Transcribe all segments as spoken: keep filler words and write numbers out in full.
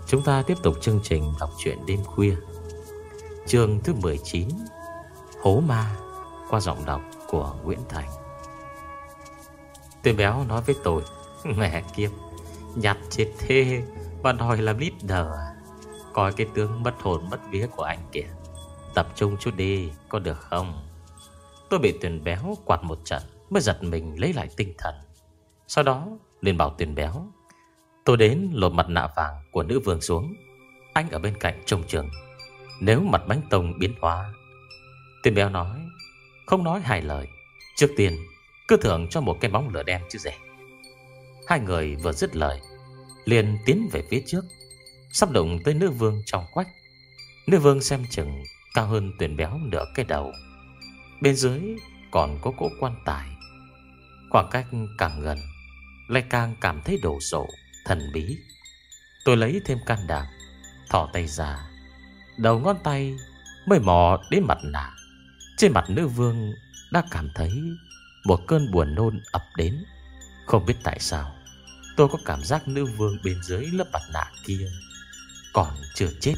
Chúng ta tiếp tục chương trình đọc truyện đêm khuya, chương thứ mười chín, Hố Ma, qua giọng đọc của Nguyễn Thành. Tuyền béo nói với tôi: mẹ kiếp, nhặt chết thế và đòi làm leader à? Coi cái tướng mất hồn mất vía của anh kìa. Tập trung chút đi, có được không? Tôi bị Tuyền béo quạt một trận mới giật mình lấy lại tinh thần. Sau đó liền bảo Tuyền béo: tôi đến lột mặt nạ vàng của nữ vương xuống, anh ở bên cạnh trông chừng. Nếu mặt bánh tông biến hóa. Tuyền béo nói không nói hai lời, trước tiên cứ thưởng cho một cái bóng lửa đen chứ rẻ. Hai người vừa dứt lời liền tiến về phía trước, sắp đụng tới nữ vương trong quách. Nữ vương xem chừng cao hơn Tuyền béo nửa cái đầu. Bên dưới còn có cỗ quan tài. Khoảng cách càng gần lại càng cảm thấy đồ sộ thần bí. Tôi lấy thêm can đảm, thò tay ra, đầu ngón tay mới mò đến mặt nạ. Trên mặt nữ vương đã cảm thấy một cơn buồn nôn ập đến. Không biết tại sao tôi có cảm giác nữ vương bên dưới lớp mặt nạ kia còn chưa chết.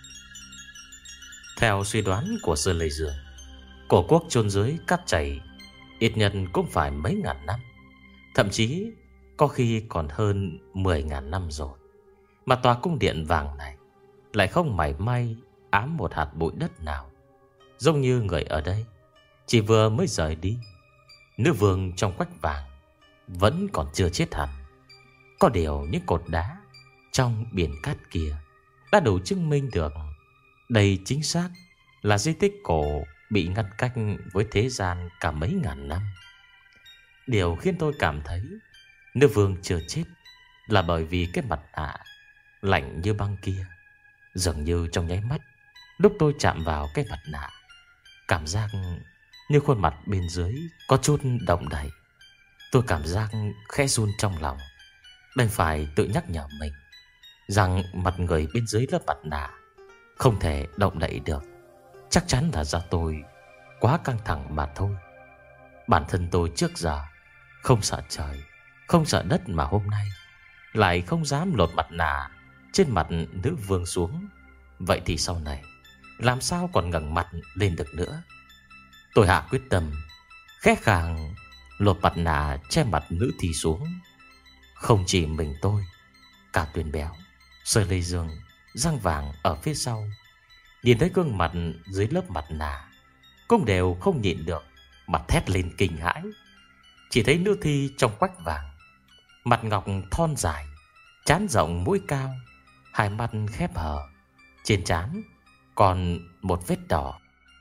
Theo suy đoán của Sơn Lê Dương, cổ quốc chôn dưới cát chảy ít nhất cũng phải mấy ngàn năm, thậm chí có khi còn hơn mười ngàn năm rồi. Mà tòa cung điện vàng này lại không mảy may ám một hạt bụi đất nào, giống như người ở đây chỉ vừa mới rời đi. Nữ vương trong quách vàng vẫn còn chưa chết hẳn. Có điều những cột đá trong biển cát kia đã đủ chứng minh được đây chính xác là di tích cổ bị ngăn cách với thế gian cả mấy ngàn năm. Điều khiến tôi cảm thấy nữ vương chưa chết là bởi vì cái mặt nạ lạnh như băng kia. Dường như trong nháy mắt lúc tôi chạm vào cái mặt nạ, cảm giác như khuôn mặt bên dưới có chút động đậy. Tôi cảm giác khẽ run trong lòng, đành phải tự nhắc nhở mình rằng mặt người bên dưới lớp mặt nạ không thể động đậy được. Chắc chắn là do tôi quá căng thẳng mà thôi. Bản thân tôi trước giờ không sợ trời, không sợ đất, mà hôm nay lại không dám lột mặt nạ trên mặt nữ vương xuống. Vậy thì sau này làm sao còn ngẩng mặt lên được nữa? Tôi hạ quyết tâm khẽ khàng lột mặt nạ che mặt nữ thi xuống. Không chỉ mình tôi, cả Tuyền béo, Sơn Lê Dương, Răng Vàng ở phía sau nhìn thấy gương mặt dưới lớp mặt nạ cũng đều không nhịn được mà thét lên kinh hãi. Chỉ thấy nữ thi trong quách vàng, mặt ngọc thon dài, trán rộng mũi cao, hai mắt khép hờ, trên trán còn một vết đỏ.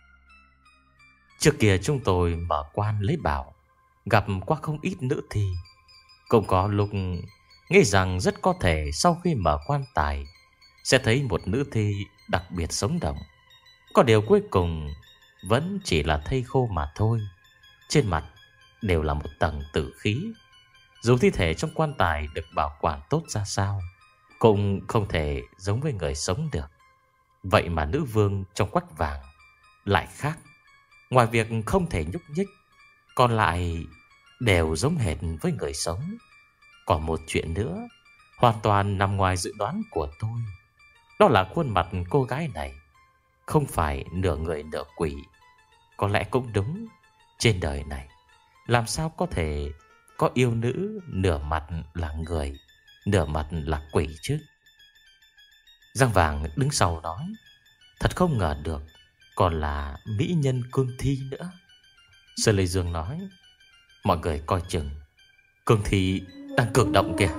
Trước kia chúng tôi mở quan lấy bảo, gặp qua không ít nữ thi. Cũng có lúc nghĩ rằng rất có thể sau khi mở quan tài sẽ thấy một nữ thi đặc biệt sống động. Có điều cuối cùng vẫn chỉ là thây khô mà thôi. Trên mặt đều là một tầng tử khí. Dù thi thể trong quan tài được bảo quản tốt ra sao, cũng không thể giống với người sống được. Vậy mà nữ vương trong quách vàng lại khác. Ngoài việc không thể nhúc nhích, còn lại đều giống hệt với người sống. Còn một chuyện nữa hoàn toàn nằm ngoài dự đoán của tôi. Đó là khuôn mặt cô gái này không phải nửa người nửa quỷ. Có lẽ cũng đúng, trên đời này làm sao có thể có yêu nữ nửa mặt là người, nửa mặt là quỷ chứ? Răng Vàng đứng sau nói: thật không ngờ được còn là mỹ nhân cương thi nữa. Sơn Lê Dương nói: mọi người coi chừng, cương thi đang cực động kìa.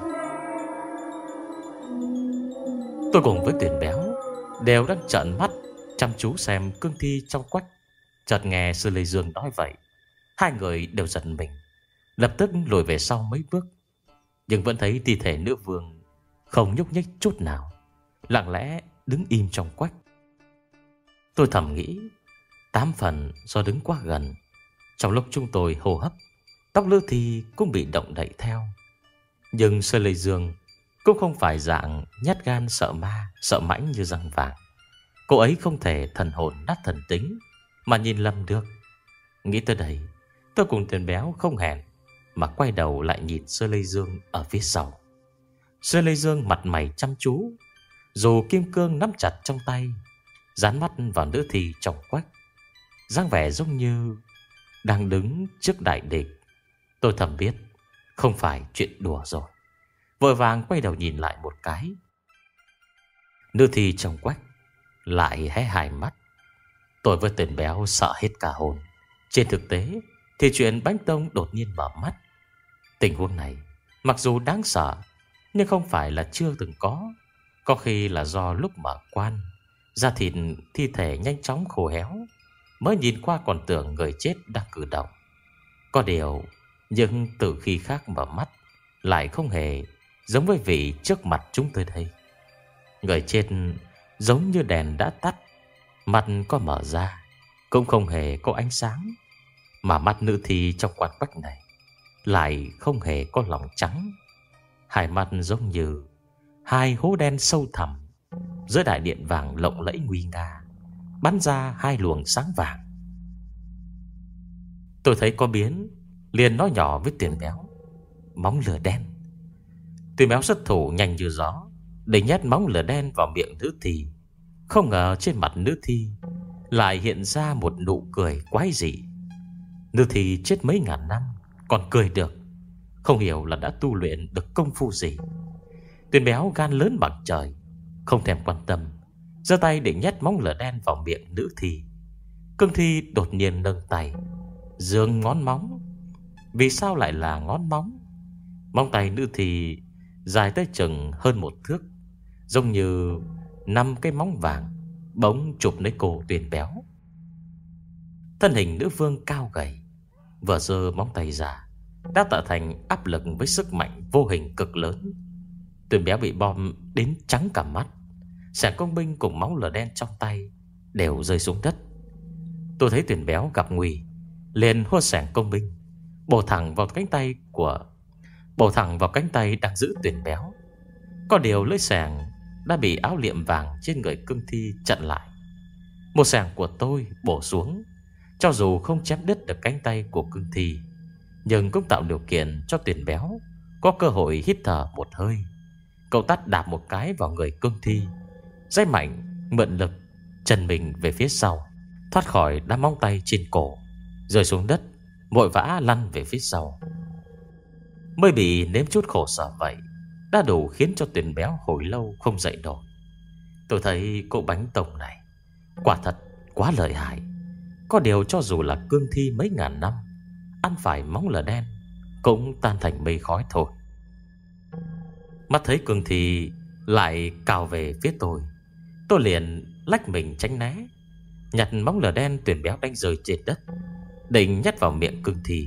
Tôi cùng với Tuyền béo đều đang trợn mắt chăm chú xem cương thi trong quách. Chợt nghe Sơn Lê Dương nói vậy, hai người đều giật mình, lập tức lùi về sau mấy bước. Nhưng vẫn thấy thi thể nữ vương không nhúc nhích chút nào, lặng lẽ đứng im trong quách. Tôi thầm nghĩ, tám phần do đứng quá gần. Trong lúc chúng tôi hô hấp, tóc nữ thi cũng bị động đậy theo. Nhưng Sơn Lê Dương cũng không phải dạng nhát gan sợ ma, sợ mãnh như Răng Vàng. Cô ấy không thể thần hồn nát thần tính mà nhìn lầm được. Nghĩ tới đây, tôi cùng Tuyền béo không hẹn mà quay đầu lại nhìn Sơn Lê Dương ở phía sau. Sơn Lê Dương mặt mày chăm chú, Dù kim cương nắm chặt trong tay, dán mắt vào nữ thi trong quách, dáng vẻ giống như đang đứng trước đại địch. Tôi thầm biết không phải chuyện đùa rồi, vội vàng quay đầu nhìn lại một cái. Nữ thi trong quách lại hé hai mắt. Tôi với tên béo sợ hết cả hồn. Trên thực tế thì chuyện Bánh Tông đột nhiên mở mắt. Tình huống này mặc dù đáng sợ, nhưng không phải là chưa từng có. Có khi là do lúc mở quan, da thịt thi thể nhanh chóng khô héo, mới nhìn qua còn tưởng người chết đang cử động. Có điều, nhưng từ khi khác mở mắt lại không hề giống với vị trước mặt chúng tôi đây. Người chết giống như đèn đã tắt, mặt có mở ra cũng không hề có ánh sáng. Mà mắt nữ thi trong quan bách này lại không hề có lòng trắng. Hai mắt giống như hai hố đen sâu thẳm, giữa đại điện vàng lộng lẫy nguy nga bắn ra hai luồng sáng vàng. Tôi thấy có biến, liền nói nhỏ với Tiền Béo: móng lửa đen. Tiền Béo xuất thủ nhanh như gió, để nhét móng lửa đen vào miệng nữ thi. Không ngờ trên mặt nữ thi lại hiện ra một nụ cười quái dị. Nữ thi chết mấy ngàn năm còn cười được, không hiểu là đã tu luyện được công phu gì. Tiền Béo gan lớn bằng trời, không thèm quan tâm, giơ tay định nhét móng lửa đen vào miệng nữ thi. Cương thi đột nhiên nâng tay giương ngón móng. Vì sao lại là ngón móng? Móng tay nữ thi dài tới chừng hơn một thước, giống như năm cái móng vàng bỗng chụp lấy cổ Tiền Béo. Thân hình nữ vương cao gầy, vừa giơ móng tay ra đã tạo thành áp lực với sức mạnh vô hình cực lớn. Tiền Béo bị bom đến trắng cả mắt. Sẻng công binh cùng móng lửa đen trong tay đều rơi xuống đất. Tôi thấy Tiền Béo gặp nguy, liền hô sẻng công binh bổ thẳng vào cánh tay của bổ thẳng vào cánh tay đang giữ Tiền Béo. Có điều lưỡi sẻng đã bị áo liệm vàng trên người cương thi chặn lại. Một sẻng của tôi bổ xuống, cho dù không chém đứt được cánh tay của cương thi, nhưng cũng tạo điều kiện cho Tiền Béo có cơ hội hít thở một hơi. Cậu tát đạp một cái vào người cương thi, dây mạnh mượn lực chân mình về phía sau, thoát khỏi đám móng tay trên cổ, rơi xuống đất, vội vã lăn về phía sau. Mới bị nếm chút khổ sở vậy đã đủ khiến cho Tiền Béo hồi lâu không dậy nổi. Tôi thấy cô Bánh Tông này quả thật quá lợi hại. Có điều cho dù là cương thi mấy ngàn năm, ăn phải móng lửa đen cũng tan thành mây khói thôi. Mắt thấy cương thi lại cào về phía tôi, tôi liền lách mình tránh né, nhặt móng lửa đen Tiền Béo đánh rơi trên đất, định nhét vào miệng cương thi.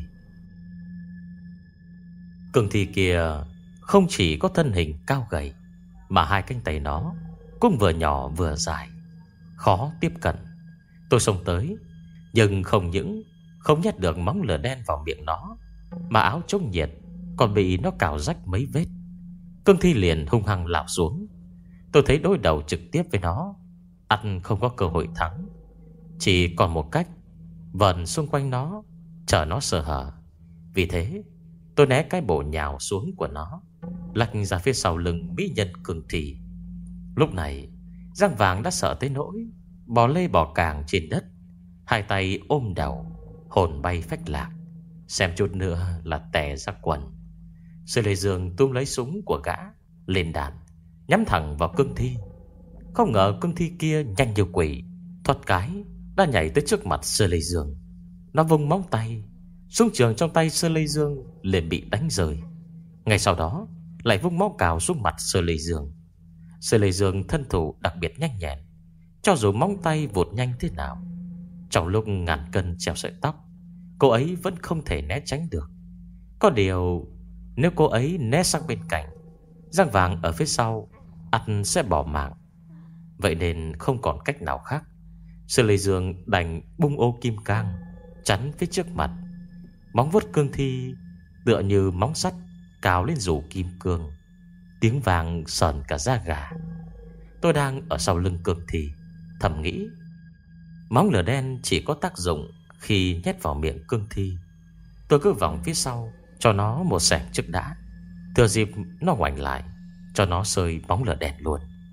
Cương thi kia không chỉ có thân hình cao gầy, mà hai cánh tay nó cũng vừa nhỏ vừa dài, khó tiếp cận. Tôi xông tới, nhưng không những không nhét được móng lửa đen vào miệng nó, mà áo chống nhiệt còn bị nó cào rách mấy vết. Cương thi liền hung hăng lảo xuống. Tôi thấy đối đầu trực tiếp với nó, ắt không có cơ hội thắng. Chỉ còn một cách, vần xung quanh nó, chờ nó sơ hở. Vì thế tôi né cái bổ nhào xuống của nó, lách ra phía sau lưng mỹ nhân cương thi. Lúc này Giang Vàng đã sợ tới nỗi bò lê bò càng trên đất, hai tay ôm đầu, hồn bay phách lạc, xem chút nữa là tè ra quần. Sư Lê Dương túm lấy súng của gã lên đạn, nhắm thẳng vào cương thi. Không ngờ cương thi kia nhanh như quỷ, thoát cái đã nhảy tới trước mặt Sư Lê Dương. Nó vung móng tay, súng trường trong tay Sư Lê Dương liền bị đánh rơi. Ngay sau đó lại vung máu cào xuống mặt Sư Lê Dương. Sư Lê Dương thân thủ đặc biệt nhanh nhẹn, cho dù móng tay vụt nhanh thế nào, trong lúc ngàn cân treo sợi tóc, cô ấy vẫn không thể né tránh được. Có điều nếu cô ấy né sang bên cạnh, Giang Vàng ở phía sau ắt sẽ bỏ mạng. Vậy nên không còn cách nào khác, Sư Lê Dương đành bung ô kim cang chắn phía trước mặt. Móng vuốt cương thi tựa như móng sắt cào lên rủ kim cương, tiếng vàng sờn cả da gà. Tôi đang ở sau lưng cương thi, thầm nghĩ, móng lửa đen chỉ có tác dụng khi nhét vào miệng cương thi. Tôi cứ vòng phía sau cho nó một sẻng trước đã, thừa dịp nó ngoảnh lại cho nó sơi móng lửa đen luôn.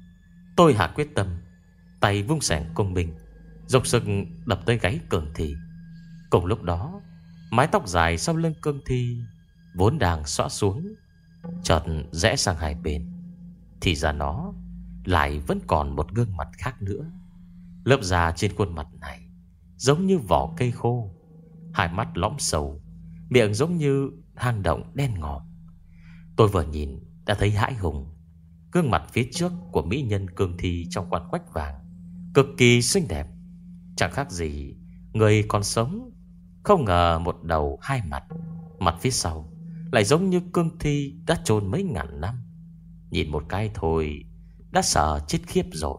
Tôi hạ quyết tâm, tay vung xẻng công binh, dốc sức đập tới gáy Cường Thi. Cùng lúc đó, mái tóc dài sau lưng Cường Thi vốn đang xõa xuống, chợt rẽ sang hai bên. Thì ra nó lại vẫn còn một gương mặt khác nữa. Lớp da trên khuôn mặt này giống như vỏ cây khô, hai mắt lõm sầu, miệng giống như hang động đen ngòm. Tôi vừa nhìn đã thấy hãi hùng. Gương mặt phía trước của mỹ nhân Cường Thi trong quan quách vàng cực kỳ xinh đẹp, chẳng khác gì người còn sống. Không ngờ một đầu hai mặt, mặt phía sau lại giống như Cường Thi đã chôn mấy ngàn năm. Nhìn một cái thôi đã sợ chết khiếp rồi.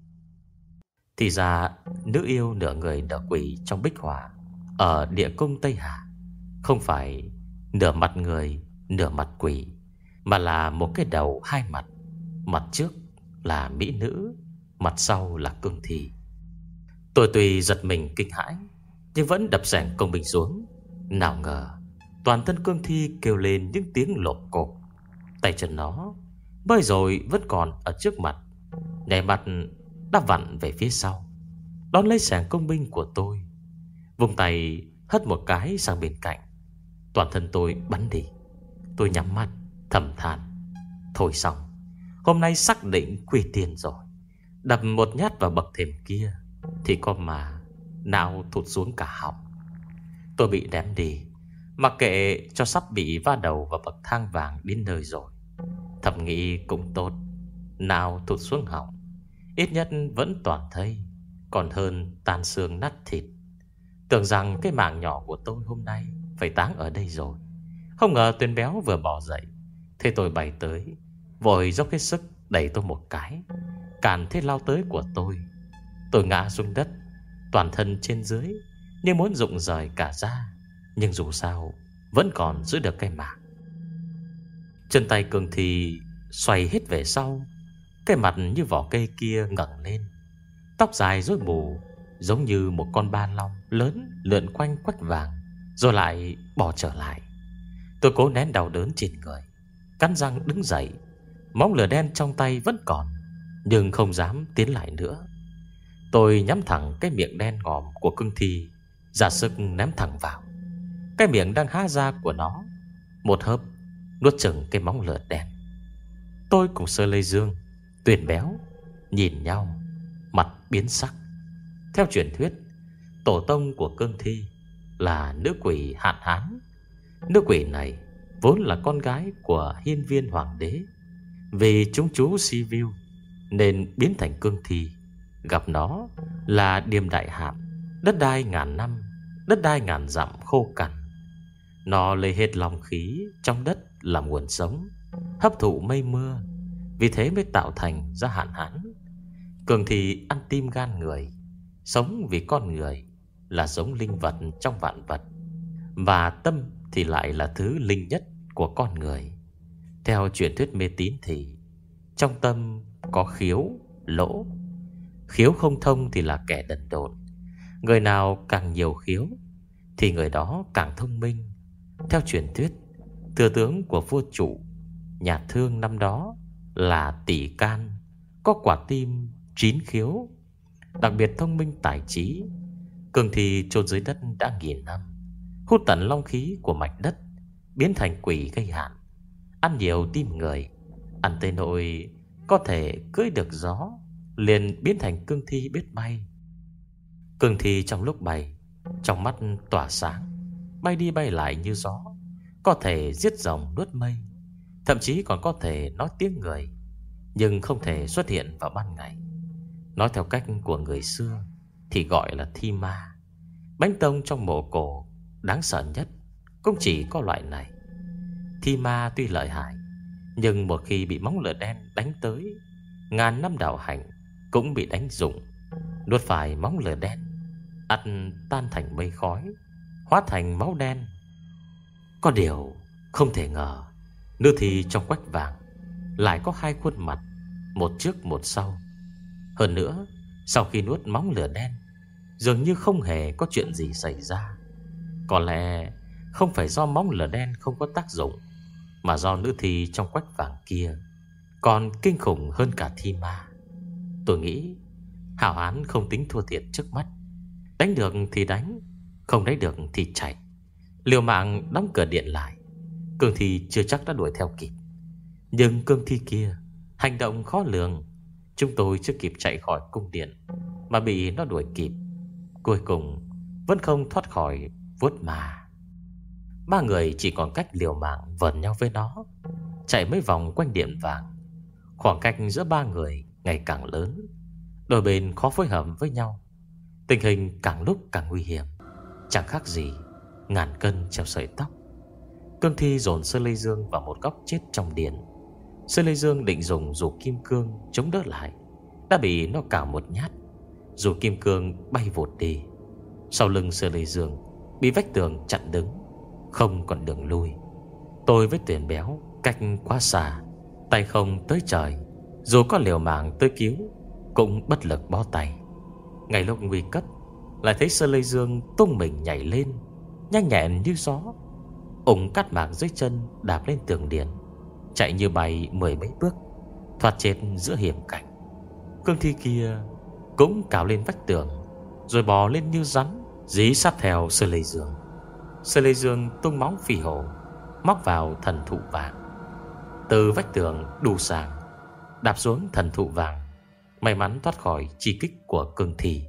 Thì ra nữ yêu nửa người nửa quỷ trong bích họa ở địa cung Tây Hà không phải nửa mặt người nửa mặt quỷ, mà là một cái đầu hai mặt. Mặt trước là mỹ nữ, mặt sau là Cường Thi. Tôi tuy giật mình kinh hãi, nhưng vẫn đập xẻng công bình xuống. Nào ngờ toàn thân Cường Thi kêu lên những tiếng lộp cộp. Tay chân nó mới rồi vẫn còn ở trước mặt, nhảy mặt đã vặn về phía sau, đón lấy xẻng công binh của tôi, vùng tay hất một cái sang bên cạnh. Toàn thân tôi bắn đi. Tôi nhắm mắt thầm than, thôi xong, hôm nay xác định quy tiền rồi. Đập một nhát vào bậc thềm kia thì có mà não thụt xuống cả họng. Tôi bị ném đi, mặc kệ cho sắp bị va đầu vào bậc thang vàng đến nơi rồi. Thầm nghĩ cũng tốt, nào thụt xuống họng, ít nhất vẫn toàn thây, còn hơn tan xương nát thịt. Tưởng rằng cái mạng nhỏ của tôi hôm nay phải táng ở đây rồi. Không ngờ Tuyền béo vừa bỏ dậy, thế tôi bay tới, vội dốc hết sức đẩy tôi một cái, cản thế lao tới của tôi. Tôi ngã xuống đất, toàn thân trên dưới như muốn rụng rời cả da, nhưng dù sao vẫn còn giữ được cái mạng. Chân tay Cường Thi xoay hết về sau, cái mặt như vỏ cây kia ngẩng lên, tóc dài rối bù giống như một con ba long lớn lượn quanh quách vàng, rồi lại bỏ trở lại. Tôi cố nén đau đớn trên người, cắn răng đứng dậy. Móng lửa đen trong tay vẫn còn, nhưng không dám tiến lại nữa. Tôi nhắm thẳng cái miệng đen ngòm của Cường Thi, ra sức ném thẳng vào. Cái miệng đang há ra của nó một hớp nuốt chửng cái móng lửa đen. Tôi cùng Sơ Lê Dương, Tuyền béo nhìn nhau, mặt biến sắc. Theo truyền thuyết, tổ tông của Cường Thi là nữ quỷ Hạn Hán. Nữ quỷ này vốn là con gái của hiên viên hoàng đế. Vì chúng chú si view nên biến thành Cường Thi. Gặp nó là điềm đại hạn, đất đai ngàn năm, đất đai ngàn dặm khô cằn. Nó lấy hết lòng khí trong đất làm nguồn sống, hấp thụ mây mưa, vì thế mới tạo thành ra Hạn Hán. Cường Thi ăn tim gan người, sống vì con người, là giống linh vật trong vạn vật, và tâm thì lại là thứ linh nhất của con người. Theo truyền thuyết mê tín thì trong tâm có khiếu, lỗ. Khiếu không thông thì là kẻ đần độn. Người nào càng nhiều khiếu thì người đó càng thông minh. Theo truyền thuyết, thừa tướng của vua Trụ, nhà Thương năm đó là Tỷ Can, có quả tim chín khiếu, đặc biệt thông minh tài trí. Cường Thi chôn dưới đất đã nghìn năm, hút tận long khí của mạch đất, biến thành quỷ gây hạn, ăn nhiều tim người, ăn tới nỗi có thể cưỡi được gió, liền biến thành Cường Thi biết bay. Cường Thi trong lúc bay, trong mắt tỏa sáng, bay đi bay lại như gió, có thể giết rồng nuốt mây, thậm chí còn có thể nói tiếng người, nhưng không thể xuất hiện vào ban ngày. Nói theo cách của người xưa thì gọi là thi ma. Bánh tông trong mộ cổ đáng sợ nhất cũng chỉ có loại này. Thi ma tuy lợi hại, nhưng một khi bị móng lửa đen đánh tới, ngàn năm đạo hành cũng bị đánh rụng. Nuốt phải móng lửa đen, ăn tan thành mây khói, hóa thành máu đen. Có điều không thể ngờ, nữ thi trong quách vàng lại có hai khuôn mặt, một trước một sau. Hơn nữa, sau khi nuốt móng lửa đen, dường như không hề có chuyện gì xảy ra. Có lẽ không phải do móng lửa đen không có tác dụng, mà do nữ thi trong quách vàng kia còn kinh khủng hơn cả thi ma. Tôi nghĩ hảo hán không tính thua thiệt trước mắt. Đánh được thì đánh, không đánh được thì chạy. Liều mạng đóng cửa điện lại. Cương thi chưa chắc đã đuổi theo kịp. Nhưng cương thi kia hành động khó lường. Chúng tôi chưa kịp chạy khỏi cung điện mà bị nó đuổi kịp. Cuối cùng vẫn không thoát khỏi vuốt mà. Ba người chỉ còn cách liều mạng vờn nhau với nó, chạy mấy vòng quanh điện vàng. Khoảng cách giữa ba người ngày càng lớn, đôi bên khó phối hợp với nhau. Tình hình càng lúc càng nguy hiểm, chẳng khác gì ngàn cân treo sợi tóc. Cương thi dồn Sơ Lê Dương vào một góc chết trong điện. Sơ Lê Dương định dùng dù kim cương chống đỡ lại, đã bị nó cào một nhát. Dù kim cương bay vụt đi. Sau lưng Sơ Lê Dương bị vách tường chặn đứng, không còn đường lui. Tôi với Tuyển Béo cách quá xa, tay không tới trời. Dù có liều mạng tới cứu cũng bất lực bó tay. Ngay lúc nguy cấp, lại thấy Sơ Lê Dương tung mình nhảy lên, nhanh nhẹn như gió, ủng cắt mạc dưới chân đạp lên tường điện, chạy như bay mười mấy bước, thoát chết giữa hiểm cảnh. Cương thi kia cũng cào lên vách tường, rồi bò lên như rắn, dí sát theo Sơ Lê Dương. Sơ Lê Dương tung móng phi hổ, móc vào thần thụ vàng. Từ vách tường đù sàng đạp xuống thần thụ vàng, may mắn thoát khỏi chi kích của cương thi.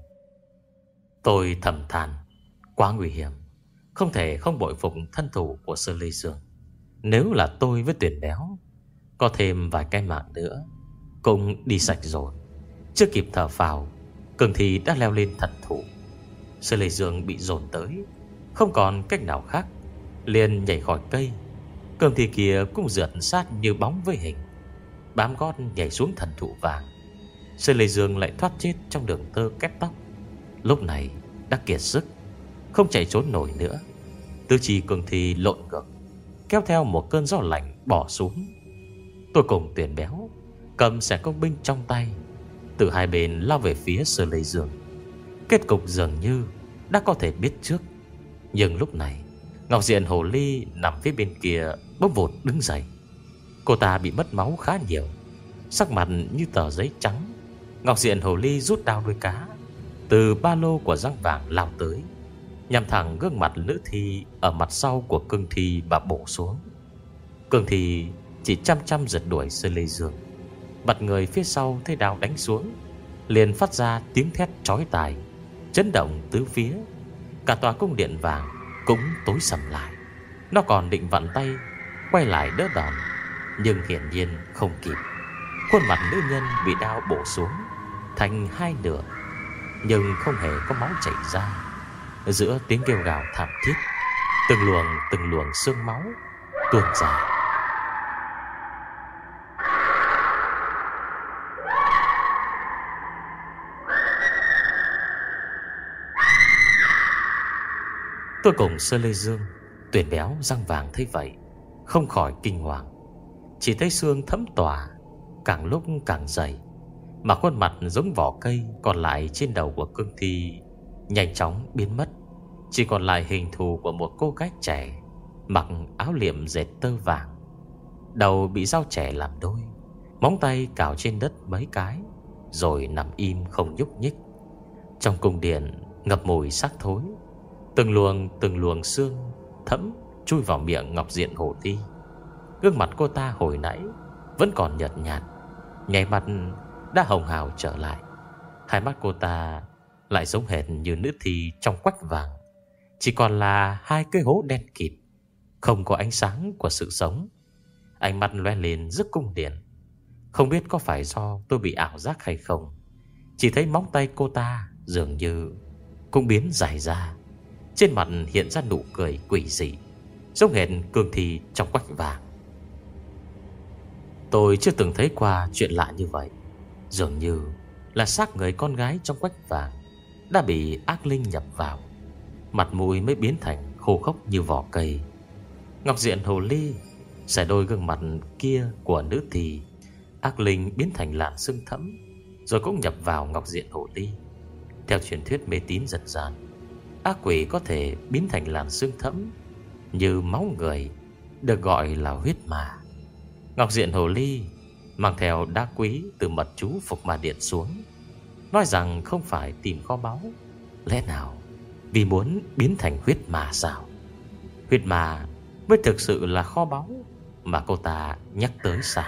Tôi thầm than, quá nguy hiểm, không thể không bội phục thân thủ của Sơ Lê Dương. Nếu là tôi với Tuyển Béo, có thêm vài cái mạng nữa cũng đi sạch rồi. Chưa kịp thở phào, cương thi đã leo lên thần thụ. Sơ Lê Dương bị dồn tới, không còn cách nào khác, liền nhảy khỏi cây. Cương thi kia cũng rượt sát như bóng với hình, bám gót nhảy xuống thần thụ vàng. Sơ Lê Dương lại thoát chết trong đường tơ kép tóc. Lúc này đã kiệt sức, không chạy trốn nổi nữa. Tứ chi cương thi lộn ngược, kéo theo một cơn gió lạnh bỏ xuống. Tôi cùng Tuyển Béo cầm xẻ công binh trong tay, từ hai bên lao về phía Sơ Lê Dương. Kết cục dường như đã có thể biết trước. Nhưng lúc này Ngọc Diện Hồ Ly nằm phía bên kia bỗng vụt đứng dậy. Cô ta bị mất máu khá nhiều, sắc mặt như tờ giấy trắng. Ngọc Diện Hồ Ly rút đao đuôi cá từ ba lô của răng vàng lao tới, nhằm thẳng gương mặt nữ thi ở mặt sau của cương thi và bổ xuống. Cương thi chỉ chăm chăm giật đuổi Sơ Lê Dương. Mặt người phía sau thấy đao đánh xuống, liền phát ra tiếng thét chói tai, chấn động tứ phía. Cả tòa cung điện vàng cũng tối sầm lại. Nó còn định vặn tay quay lại đỡ đòn, nhưng hiển nhiên không kịp. Khuôn mặt nữ nhân bị đao bổ xuống thành hai nửa, nhưng không hề có máu chảy ra. Giữa tiếng kêu gào thảm thiết, từng luồng từng luồng xương máu tuôn ra. Tôi cùng Sơ Lê Dương, Tuyển Béo, răng vàng thấy vậy không khỏi kinh hoàng. Chỉ thấy xương thấm tỏa, càng lúc càng dày, mà khuôn mặt giống vỏ cây còn lại trên đầu của cương thi nhanh chóng biến mất. Chỉ còn lại hình thù của một cô gái trẻ, mặc áo liệm dệt tơ vàng, đầu bị dao chẻ làm đôi, móng tay cào trên đất mấy cái, rồi nằm im không nhúc nhích. Trong cung điện ngập mùi xác thối. Từng luồng từng luồng xương thấm chui vào miệng Ngọc Diện Hồ Ly. Gương mặt cô ta hồi nãy vẫn còn nhợt nhạt, nháy mắt đã hồng hào trở lại. Hai mắt cô ta lại giống hệt như nữ thi trong quách vàng, chỉ còn là hai cái hố đen kịt, không có ánh sáng của sự sống. Ánh mắt loe lên rất cung điện. Không biết có phải do tôi bị ảo giác hay không, chỉ thấy móng tay cô ta dường như cũng biến dài ra. Trên mặt hiện ra nụ cười quỷ dị, giống hệt cương thi trong quách vàng. Tôi chưa từng thấy qua chuyện lạ như vậy. Dường như là xác người con gái trong quách vàng đã bị ác linh nhập vào, mặt mũi mới biến thành khô khốc như vỏ cây. Ngọc Diện Hồ Ly xẻ đôi gương mặt kia của nữ thì ác linh biến thành làn sưng thẫm, rồi cũng nhập vào Ngọc Diện Hồ Ly. Theo truyền thuyết mê tín dân gian, ác quỷ có thể biến thành làn sưng thẫm như máu người, được gọi là huyết ma. Ngọc Diện Hồ Ly mang theo đá quý từ mật chú Phục Ma Điện xuống, nói rằng không phải tìm kho báu. Lẽ nào vì muốn biến thành huyết ma sao? Huyết ma mới thực sự là kho báu mà cô ta nhắc tới sao?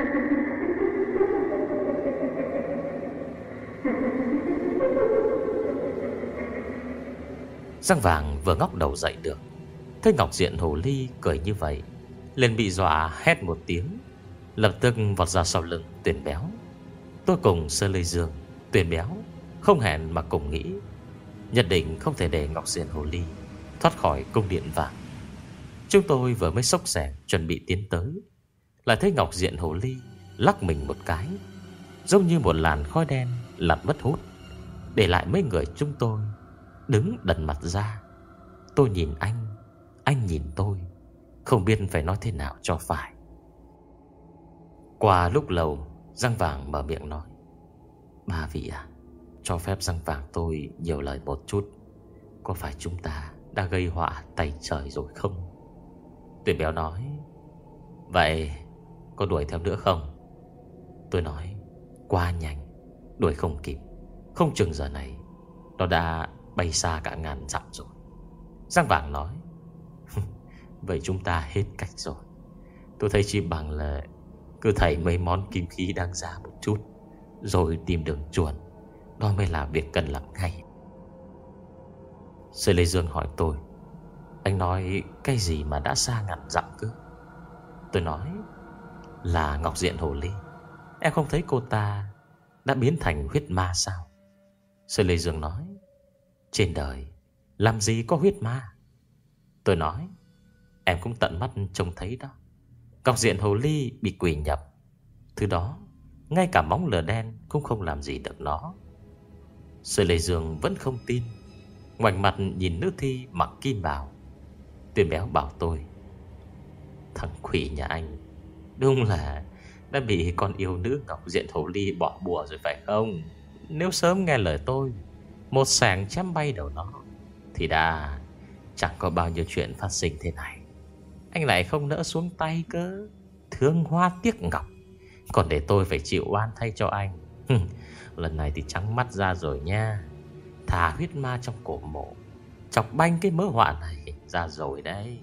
Răng vàng vừa ngóc đầu dậy được, thấy Ngọc Diện Hồ Ly cười như vậy, liền bị dọa hét một tiếng, lập tức vọt ra sau lưng Tuyền Béo. Tôi cùng Sơ Lê Dương, Tuyền Béo không hẹn mà cùng nghĩ nhất định không thể để Ngọc Diện Hồ Ly thoát khỏi cung điện vàng. Chúng tôi vừa mới xốc xẻng chuẩn bị tiến tới, lại thấy Ngọc Diện Hồ Ly lắc mình một cái, giống như một làn khói đen lặn mất hút, để lại mấy người chúng tôi đứng đần mặt ra. Tôi nhìn anh, anh nhìn tôi, không biết phải nói thế nào cho phải. Qua lúc lâu, Răng Vàng mở miệng nói: Ba vị à, cho phép Răng Vàng tôi nhiều lời một chút. Có phải chúng ta đã gây họa tay trời rồi không? Tuyền Béo nói: Vậy có đuổi theo nữa không? Tôi nói: Quá nhanh, đuổi không kịp. Không chừng giờ này nó đã bay xa cả ngàn dặm rồi. Răng Vàng nói: Vậy chúng ta hết cách rồi. Tôi thấy chỉ bằng là cứ thảy mấy món kim khí đang ra một chút, rồi tìm đường chuồn. Đó mới là việc cần làm ngay. Sư Lê Dương hỏi tôi: Anh nói cái gì mà đã xa ngàn dặm cơ? Tôi nói: Là Ngọc Diện Hồ Ly. Em không thấy cô ta đã biến thành huyết ma sao? Sư Lê Dương nói: Trên đời làm gì có huyết ma? Tôi nói: Em cũng tận mắt trông thấy đó. Ngọc Diện Hồ Ly bị quỷ nhập, thứ đó ngay cả móng lửa đen cũng không làm gì được nó. Sư Lê Dương vẫn không tin, ngoảnh mặt nhìn nữ thi mặc kim bào. Tuyền Béo bảo tôi: Thằng quỷ nhà anh đúng là đã bị con yêu nữ Ngọc Diện Hồ Ly bỏ bùa rồi phải không? Nếu sớm nghe lời tôi, một sảng chém bay đầu nó, thì đã chẳng có bao nhiêu chuyện phát sinh thế này. Anh lại không nỡ xuống tay cơ. Thương hoa tiếc ngọc, còn để tôi phải chịu oan thay cho anh. Lần này thì trắng mắt ra rồi nha. Thả huyết ma trong cổ mộ, chọc banh cái mớ họa này ra rồi đấy.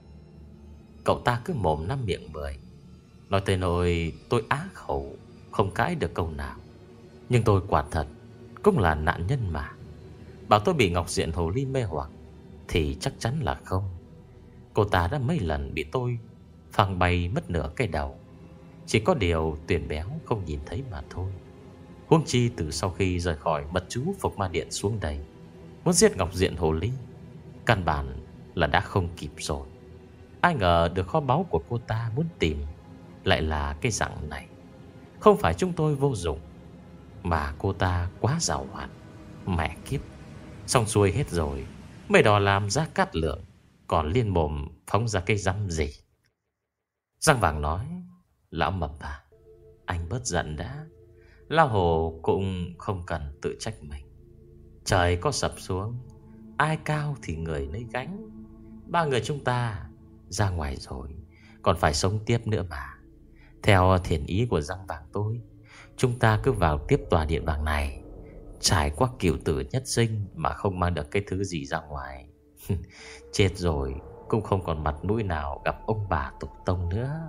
Cậu ta cứ mồm năm miệng mười, nói tới nỗi tôi á khẩu, không cãi được câu nào. Nhưng tôi quả thật cũng là nạn nhân mà. Bảo tôi bị Ngọc Diện Hồ Ly mê hoặc thì chắc chắn là không. Cô ta đã mấy lần bị tôi phang bay mất nửa cái đầu. Chỉ có điều Tuyền Béo không nhìn thấy mà thôi. Huống chi từ sau khi rời khỏi mật chú Phục Ma Điện xuống đây, muốn giết Ngọc Diện Hồ Ly căn bản là đã không kịp rồi. Ai ngờ được kho báu của cô ta muốn tìm lại là cái dạng này. Không phải chúng tôi vô dụng, mà cô ta quá giàu hoạt. Mẹ kiếp, xong xuôi hết rồi, mày đò làm ra cát lượng, còn liên mồm phóng ra cái răm gì. Răng Vàng nói: Lão Mập à, anh bớt giận đã. Lão Hồ cũng không cần tự trách mình. Trời có sập xuống, ai cao thì người nấy gánh. Ba người chúng ta ra ngoài rồi, còn phải sống tiếp nữa mà. Theo thiện ý của Răng Vàng tôi, chúng ta cứ vào tiếp tòa điện vàng này, trải qua cửu tử nhất sinh mà không mang được cái thứ gì ra ngoài. Chết rồi cũng không còn mặt mũi nào gặp ông bà tục tông nữa.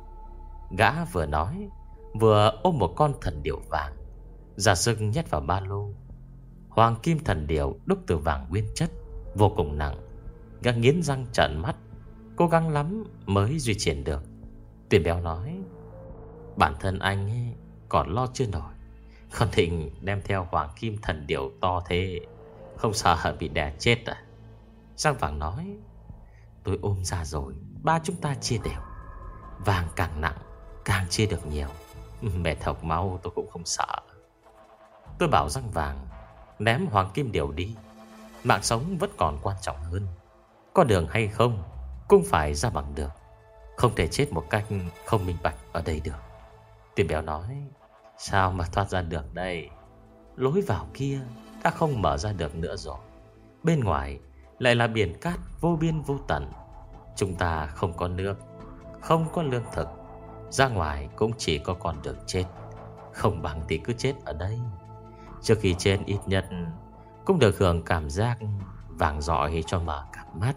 Gã vừa nói vừa ôm một con thần điểu vàng ra sức nhét vào ba lô. Hoàng kim thần điểu đúc từ vàng nguyên chất, vô cùng nặng. Gã nghiến răng trợn mắt, cố gắng lắm mới duy trì được. Tuyền Béo nói: Bản thân anh ấy còn lo chưa nổi, còn định đem theo hoàng kim thần điểu to thế, không sợ bị đè chết à? Răng Vàng nói: Tôi ôm ra rồi, ba chúng ta chia đều. Vàng càng nặng càng chia được nhiều, mệt thọc máu tôi cũng không sợ. Tôi bảo Răng Vàng ném hoàng kim điểu đi, mạng sống vẫn còn quan trọng hơn. Có đường hay không cũng phải ra bằng được, không thể chết một cách không minh bạch ở đây được. Tuyền Béo nói: Sao mà thoát ra được đây? Lối vào kia đã không mở ra được nữa rồi. Bên ngoài lại là biển cát vô biên vô tận. Chúng ta không có nước, không có lương thực, ra ngoài cũng chỉ có con đường chết. Không bằng thì cứ chết ở đây. Trước khi trên ít nhất cũng được hưởng cảm giác vàng rọi cho mở cả mắt.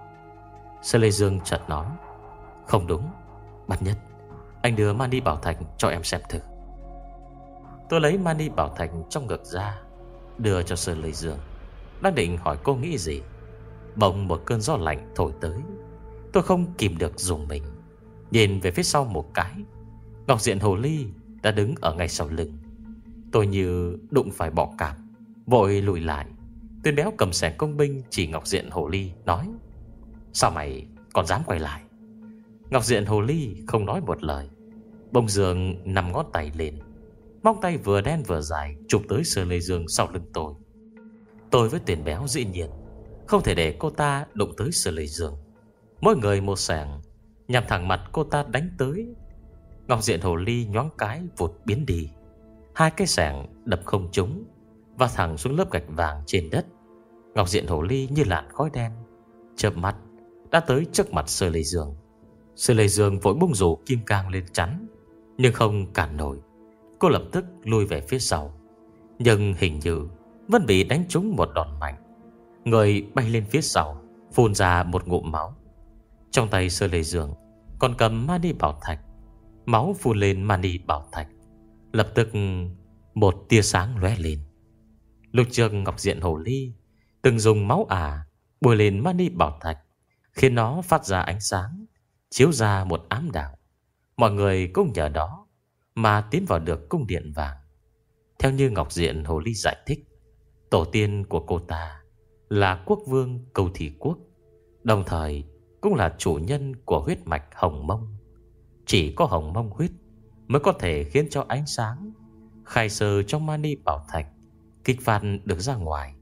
Sở Lê Dương chợt nói: Không đúng, Bát Nhất, anh đưa mani bảo thạch cho em xem thử. Tôi lấy mani bảo thạch trong ngực ra, đưa cho Sở Lê Dương. Đang định hỏi cô nghĩ gì, bỗng một cơn gió lạnh thổi tới. Tôi không kìm được rùng mình, nhìn về phía sau một cái. Ngọc Diện Hồ Ly đã đứng ở ngay sau lưng. Tôi như đụng phải bọ cạp, vội lùi lại. Tên béo cầm xẻng công binh chỉ Ngọc Diện Hồ Ly nói: Sao mày còn dám quay lại? Ngọc Diện Hồ Ly không nói một lời, bông giường nằm ngón tay lên, móng tay vừa đen vừa dài chụp tới Sở Lê Dương sau lưng tôi. Tôi với tên béo dĩ nhiên không thể để cô ta đụng tới Sở Lê Dương. Mỗi người một xẻng nhằm thẳng mặt cô ta đánh tới. Ngọc Diện Hồ Ly nhoáng cái vụt biến đi. Hai cái xẻng đập không trúng, và thẳng xuống lớp gạch vàng trên đất. Ngọc Diện Hồ Ly như làn khói đen, chớp mắt đã tới trước mặt Sở Lê Dương. Sở Lê Dương vội bung rủ kim cang lên chắn, nhưng không cản nổi. Cô lập tức lùi về phía sau, nhưng hình như vẫn bị đánh trúng một đòn mạnh. Người bay lên phía sau, phun ra một ngụm máu. Trong tay Sở Lê Dương còn cầm mani bảo thạch. Máu phun lên mani bảo thạch, lập tức một tia sáng lóe lên. Lúc trước Ngọc Diện Hồ Ly từng dùng máu ả bôi lên mani bảo thạch, khiến nó phát ra ánh sáng, chiếu ra một ám đạo. Mọi người cũng nhờ đó mà tiến vào được cung điện vàng. Theo như Ngọc Diện Hồ Ly giải thích, tổ tiên của cô ta là quốc vương Cầu Thị Quốc, đồng thời cũng là chủ nhân của huyết mạch Hồng Mông. Chỉ có Hồng Mông huyết mới có thể khiến cho ánh sáng khai sơ trong mani bảo thạch kích phát được ra ngoài.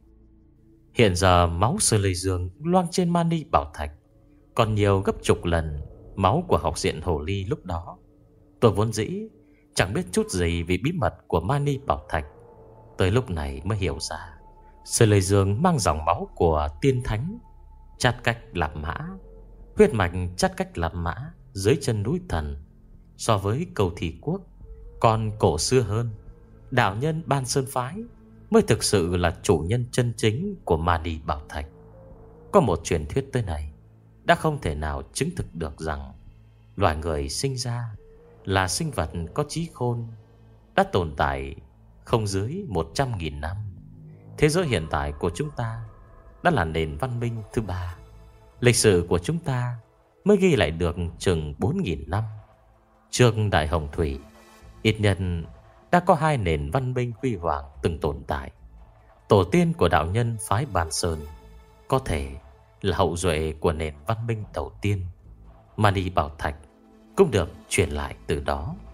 Hiện giờ máu Sở Lê Dương loang trên mani bảo thạch còn nhiều gấp chục lần máu của Ngọc Diện Hồ Ly lúc đó. Tôi vốn dĩ chẳng biết chút gì về bí mật của mani bảo thạch, tới lúc này mới hiểu ra Sở Lê Dương mang dòng máu của tiên thánh Chát Cách Lạp Mã, huyết mạch Chát Cách Lạp Mã dưới chân núi thần. So với Cầu Thị Quốc còn cổ xưa hơn, đạo nhân Ban Sơn Phái mới thực sự là chủ nhân chân chính của mani bảo thạch. Có một truyền thuyết tới này đã không thể nào chứng thực được rằng loài người sinh ra là sinh vật có trí khôn, đã tồn tại không dưới một trăm nghìn năm. Thế giới hiện tại của chúng ta đã là nền văn minh thứ ba. Lịch sử của chúng ta mới ghi lại được chừng bốn nghìn năm. Trước Đại Hồng Thủy, ít nhất đã có hai nền văn minh huy hoàng từng tồn tại. Tổ tiên của đạo nhân phái Bàn Sơn có thể là hậu duệ của nền văn minh đầu tiên. Mani bảo thạch cũng được truyền lại từ đó.